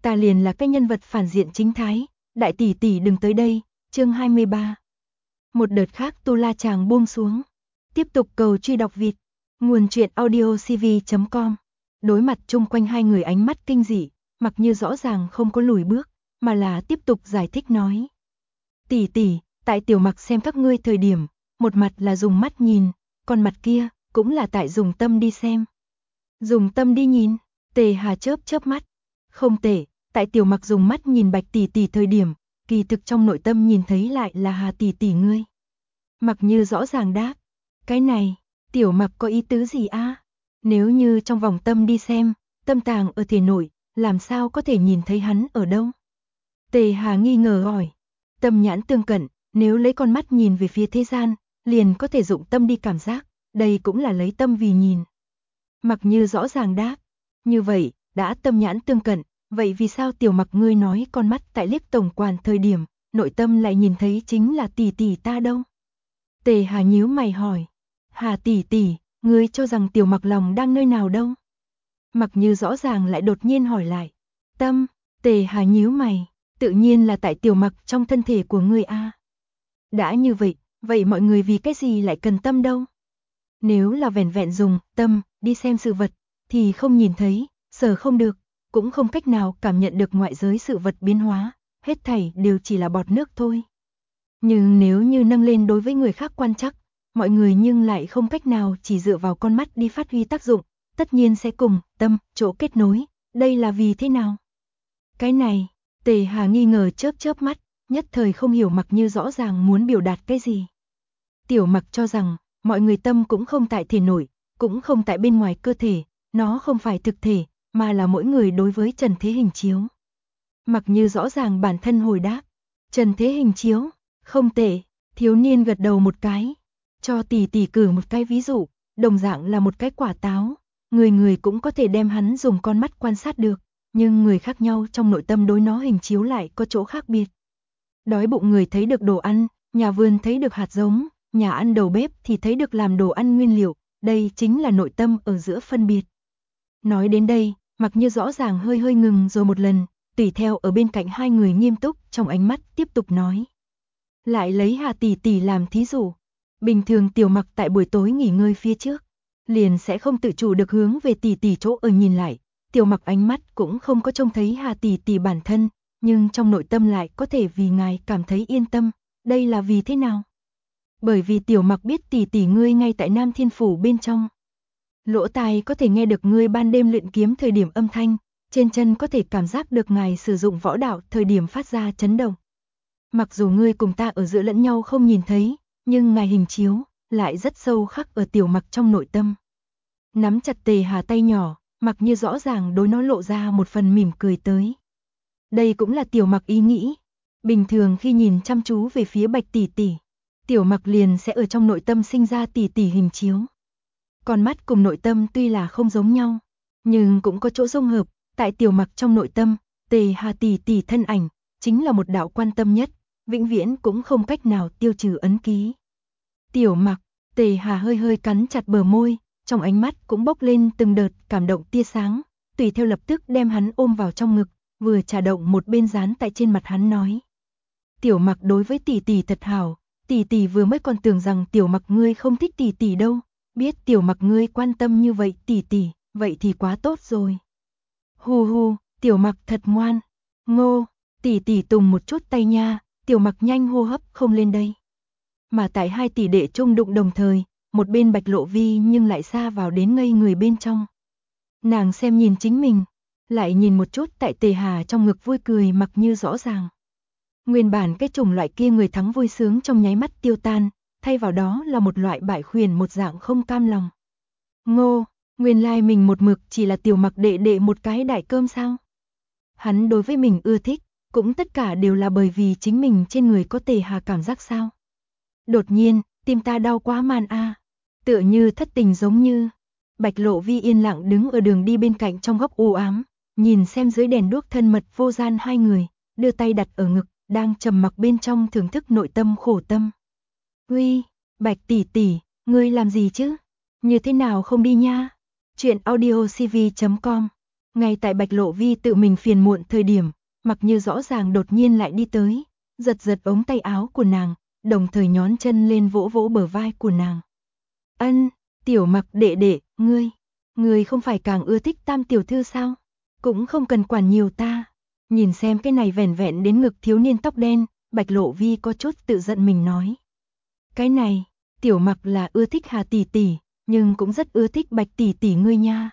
ta liền là cái nhân vật phản diện chính thái, đại tỷ tỷ đừng tới đây, chương 23. Một đợt khác Tu La Chàng buông xuống. Tiếp tục cầu truy đọc vịt. Nguồn truyện audiocv.com. Đối mặt chung quanh hai người ánh mắt kinh dị, Mặc Như rõ ràng không có lùi bước, mà là tiếp tục giải thích nói. Tỷ tỷ, tại tiểu Mặc xem các ngươi thời điểm, một mặt là dùng mắt nhìn, còn mặt kia, cũng là tại dùng tâm đi xem. Dùng tâm đi nhìn, Tề Hà chớp chớp mắt. Không tệ, tại tiểu Mặc dùng mắt nhìn Bạch tỷ tỷ thời điểm, kỳ thực trong nội tâm nhìn thấy lại là Hà tỷ tỷ ngươi. Mặc Như rõ ràng đáp, cái này, tiểu Mặc có ý tứ gì a? Nếu như trong vòng tâm đi xem, tâm tàng ở thể nội, làm sao có thể nhìn thấy hắn ở đâu? Tề Hà nghi ngờ hỏi, tâm nhãn tương cận, nếu lấy con mắt nhìn về phía thế gian, liền có thể dụng tâm đi cảm giác, đây cũng là lấy tâm vì nhìn. Mặc Như rõ ràng đáp, như vậy, đã tâm nhãn tương cận, vậy vì sao tiểu Mặc ngươi nói con mắt tại liếc tổng quan thời điểm, nội tâm lại nhìn thấy chính là tỷ tỷ ta đâu? Tề Hà nhíu mày hỏi, Hà tỷ tỷ, ngươi cho rằng tiểu Mặc lòng đang nơi nào đâu? Mặc Như rõ ràng lại đột nhiên hỏi lại, tâm, Tề Hà nhíu mày, tự nhiên là tại tiểu Mặc trong thân thể của ngươi a. Đã như vậy, vậy mọi người vì cái gì lại cần tâm đâu? Nếu là vẻn vẹn dùng tâm đi xem sự vật, thì không nhìn thấy, sờ không được, cũng không cách nào cảm nhận được ngoại giới sự vật biến hóa, hết thảy đều chỉ là bọt nước thôi. Nhưng nếu như nâng lên đối với người khác quan trắc, mọi người nhưng lại không cách nào chỉ dựa vào con mắt đi phát huy tác dụng, tất nhiên sẽ cùng tâm chỗ kết nối, đây là vì thế nào? Cái này, Tề Hà nghi ngờ chớp chớp mắt, nhất thời không hiểu Mặc Như rõ ràng muốn biểu đạt cái gì. Tiểu Mặc cho rằng, mọi người tâm cũng không tại thể nội, cũng không tại bên ngoài cơ thể, nó không phải thực thể, mà là mỗi người đối với trần thế hình chiếu. Mặc Như rõ ràng bản thân hồi đáp, trần thế hình chiếu, không tệ, thiếu niên gật đầu một cái, cho tỷ tỷ cử một cái ví dụ, đồng dạng là một cái quả táo, người người cũng có thể đem hắn dùng con mắt quan sát được, nhưng người khác nhau trong nội tâm đối nó hình chiếu lại có chỗ khác biệt. Đói bụng người thấy được đồ ăn, nhà vườn thấy được hạt giống, nhà ăn đầu bếp thì thấy được làm đồ ăn nguyên liệu, đây chính là nội tâm ở giữa phân biệt. Nói đến đây, Mặc Như rõ ràng hơi hơi ngừng rồi một lần, tùy theo ở bên cạnh hai người nghiêm túc trong ánh mắt tiếp tục nói. Lại lấy Hà tỷ tỷ làm thí dụ, bình thường tiểu Mặc tại buổi tối nghỉ ngơi phía trước, liền sẽ không tự chủ được hướng về tỷ tỷ chỗ ở nhìn lại, tiểu Mặc ánh mắt cũng không có trông thấy Hà tỷ tỷ bản thân, nhưng trong nội tâm lại có thể vì ngài cảm thấy yên tâm, đây là vì thế nào? Bởi vì tiểu Mặc biết tỷ tỷ ngươi ngay tại Nam Thiên Phủ bên trong. Lỗ tai có thể nghe được ngươi ban đêm luyện kiếm thời điểm âm thanh, trên chân có thể cảm giác được ngài sử dụng võ đạo thời điểm phát ra chấn động. Mặc dù ngươi cùng ta ở giữa lẫn nhau không nhìn thấy, nhưng ngài hình chiếu lại rất sâu khắc ở tiểu Mặc trong nội tâm. Nắm chặt Tề Hà tay nhỏ, Mặc Như rõ ràng đối nó lộ ra một phần mỉm cười tới. Đây cũng là tiểu Mặc ý nghĩ. Bình thường khi nhìn chăm chú về phía Bạch tỷ tỷ, tiểu Mặc liền sẽ ở trong nội tâm sinh ra tỷ tỷ hình chiếu. Con mắt cùng nội tâm tuy là không giống nhau, nhưng cũng có chỗ dung hợp, tại tiểu Mặc trong nội tâm, Tề Hà tỷ tỷ thân ảnh, chính là một đạo quan tâm nhất, vĩnh viễn cũng không cách nào tiêu trừ ấn ký. Tiểu Mặc, Tề Hà hơi hơi cắn chặt bờ môi, trong ánh mắt cũng bốc lên từng đợt cảm động tia sáng, tùy theo lập tức đem hắn ôm vào trong ngực, vừa trà động một bên dán tại trên mặt hắn nói. Tiểu Mặc đối với tỷ tỷ thật hảo, tỷ tỷ vừa mới còn tưởng rằng tiểu Mặc ngươi không thích tỷ tỷ đâu, biết tiểu Mặc ngươi quan tâm như vậy tỷ tỷ, vậy thì quá tốt rồi. Hu hu, tiểu Mặc thật ngoan. Ngô, tỷ tỷ tùng một chút tay nha, tiểu Mặc nhanh hô hấp không lên đây. Mà tại hai tỷ đệ chung đụng đồng thời, một bên Bạch Lộ Vi nhưng lại xa vào đến ngây người bên trong. Nàng xem nhìn chính mình, lại nhìn một chút tại Tề Hà trong ngực vui cười Mặc Như rõ ràng. Nguyên bản cái chủng loại kia người thắng vui sướng trong nháy mắt tiêu tan, thay vào đó là một loại bại khuyển một dạng không cam lòng. Ngô, nguyên lai mình một mực chỉ là tiểu Mặc đệ đệ một cái đại cơm sao? Hắn đối với mình ưa thích, cũng tất cả đều là bởi vì chính mình trên người có Tề Hà cảm giác sao? Đột nhiên, tim ta đau quá man a, tựa như thất tình giống như. Bạch Lộ Vi yên lặng đứng ở đường đi bên cạnh trong góc u ám, nhìn xem dưới đèn đuốc thân mật vô gian hai người, đưa tay đặt ở ngực, đang trầm mặc bên trong thưởng thức nội tâm khổ tâm. Uy, Bạch tỷ tỷ, ngươi làm gì chứ? Như thế nào không đi nha? Chuyện audiocv.com. Ngay tại Bạch Lộ Vi tự mình phiền muộn thời điểm, Mặc Như rõ ràng đột nhiên lại đi tới, giật giật ống tay áo của nàng, đồng thời nhón chân lên vỗ vỗ bờ vai của nàng. Ân, Tiểu Mặc đệ đệ, ngươi không phải càng ưa thích Tam tiểu thư sao? Cũng không cần quản nhiều ta. Nhìn xem cái này vẻn vẹn đến ngực thiếu niên tóc đen, Bạch Lộ Vi có chút tự giận mình nói. Cái này, Tiểu Mặc là ưa thích Hà tỷ tỷ, nhưng cũng rất ưa thích Bạch tỷ tỷ ngươi nha.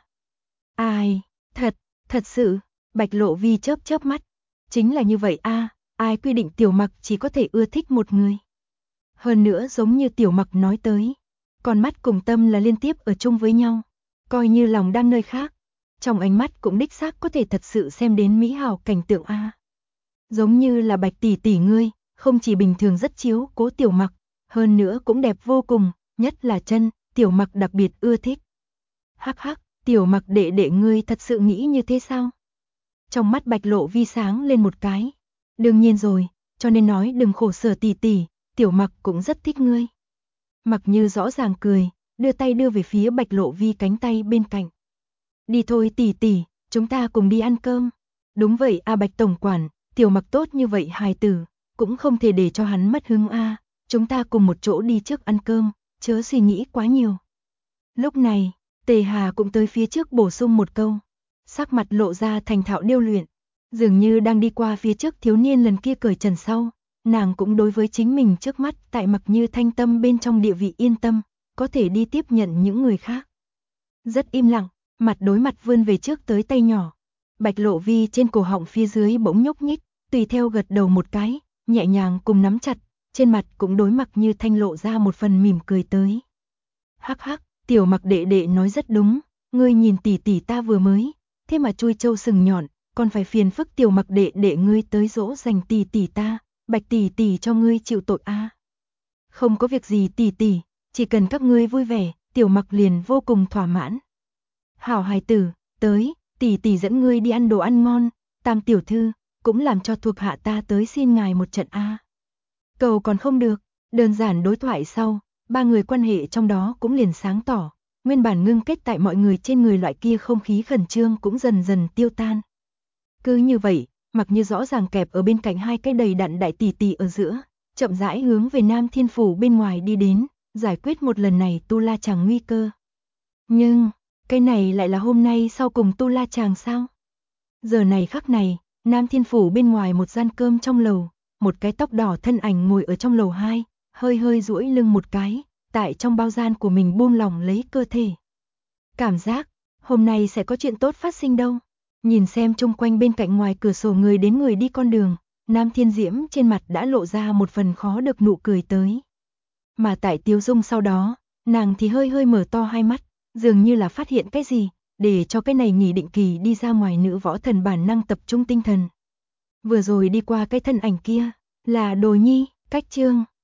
Ai, thật sự, Bạch Lộ Vi chớp chớp mắt. Chính là như vậy a, ai quy định Tiểu Mặc chỉ có thể ưa thích một người. Hơn nữa giống như Tiểu Mặc nói tới, con mắt cùng tâm là liên tiếp ở chung với nhau, coi như lòng đang nơi khác, trong ánh mắt cũng đích xác có thể thật sự xem đến mỹ hảo cảnh tượng a. Giống như là Bạch tỷ tỷ ngươi, không chỉ bình thường rất chiếu cố Tiểu Mặc, hơn nữa cũng đẹp vô cùng, nhất là chân, Tiểu Mặc đặc biệt ưa thích. Hắc hắc, Tiểu Mặc đệ đệ ngươi thật sự nghĩ như thế sao? Trong mắt Bạch Lộ Vi sáng lên một cái. Đương nhiên rồi, cho nên nói đừng khổ sở tỷ tỷ, Tiểu Mặc cũng rất thích ngươi. Mặc Như rõ ràng cười, đưa tay đưa về phía Bạch Lộ Vi cánh tay bên cạnh. Đi thôi tỷ tỷ, chúng ta cùng đi ăn cơm. Đúng vậy a Bạch tổng quản, Tiểu Mặc tốt như vậy hài tử, cũng không thể để cho hắn mất hứng a, chúng ta cùng một chỗ đi trước ăn cơm, chớ suy nghĩ quá nhiều. Lúc này, Tề Hà cũng tới phía trước bổ sung một câu, sắc mặt lộ ra thành thạo điêu luyện, dường như đang đi qua phía trước thiếu niên lần kia cởi trần sau, nàng cũng đối với chính mình trước mắt tại Mặc Như thanh tâm bên trong địa vị yên tâm, có thể đi tiếp nhận những người khác. Rất im lặng, mặt đối mặt vươn về trước tới tay nhỏ. Bạch Lộ Vi trên cổ họng phía dưới bỗng nhúc nhích, tùy theo gật đầu một cái, nhẹ nhàng cùng nắm chặt, trên mặt cũng đối Mặc Như thanh lộ ra một phần mỉm cười tới. Hắc hắc, Tiểu Mặc đệ đệ nói rất đúng, ngươi nhìn tỷ tỷ ta vừa mới, thế mà chui trâu sừng nhọn, còn phải phiền phức Tiểu Mặc đệ đệ ngươi tới dỗ dành tỷ tỷ ta, Bạch tỷ tỷ cho ngươi chịu tội a. Không có việc gì tỷ tỷ, chỉ cần các ngươi vui vẻ, Tiểu Mặc liền vô cùng thỏa mãn. Hảo hài tử, tới, tỷ tỷ dẫn ngươi đi ăn đồ ăn ngon, Tam tiểu thư, cũng làm cho thuộc hạ ta tới xin ngài một trận a. Cầu còn không được, đơn giản đối thoại sau, ba người quan hệ trong đó cũng liền sáng tỏ, nguyên bản ngưng kết tại mọi người trên người loại kia không khí khẩn trương cũng dần dần tiêu tan. Cứ như vậy, Mặc Như rõ ràng kẹp ở bên cạnh hai cái đầy đặn đại tỷ tỷ ở giữa, chậm rãi hướng về Nam Thiên Phủ bên ngoài đi đến, giải quyết một lần này Tu La Chàng nguy cơ. Nhưng, cái này lại là hôm nay sau cùng Tu La Chàng sao? Giờ này khắc này, Nam Thiên Phủ bên ngoài một gian cơm trong lầu, một cái tóc đỏ thân ảnh ngồi ở trong lầu 2, hơi hơi duỗi lưng một cái, tại trong bao gian của mình buông lỏng lấy cơ thể. Cảm giác, hôm nay sẽ có chuyện tốt phát sinh đâu. Nhìn xem chung quanh bên cạnh ngoài cửa sổ người đến người đi con đường, Nam Thiên Diễm trên mặt đã lộ ra một phần khó được nụ cười tới. Mà tại Tiêu Dung sau đó, nàng thì hơi hơi mở to hai mắt, dường như là phát hiện cái gì, để cho cái này nghỉ định kỳ đi ra ngoài nữ võ thần bản năng tập trung tinh thần. Vừa rồi đi qua cái thân ảnh kia, là Đồ Nhi, cách chương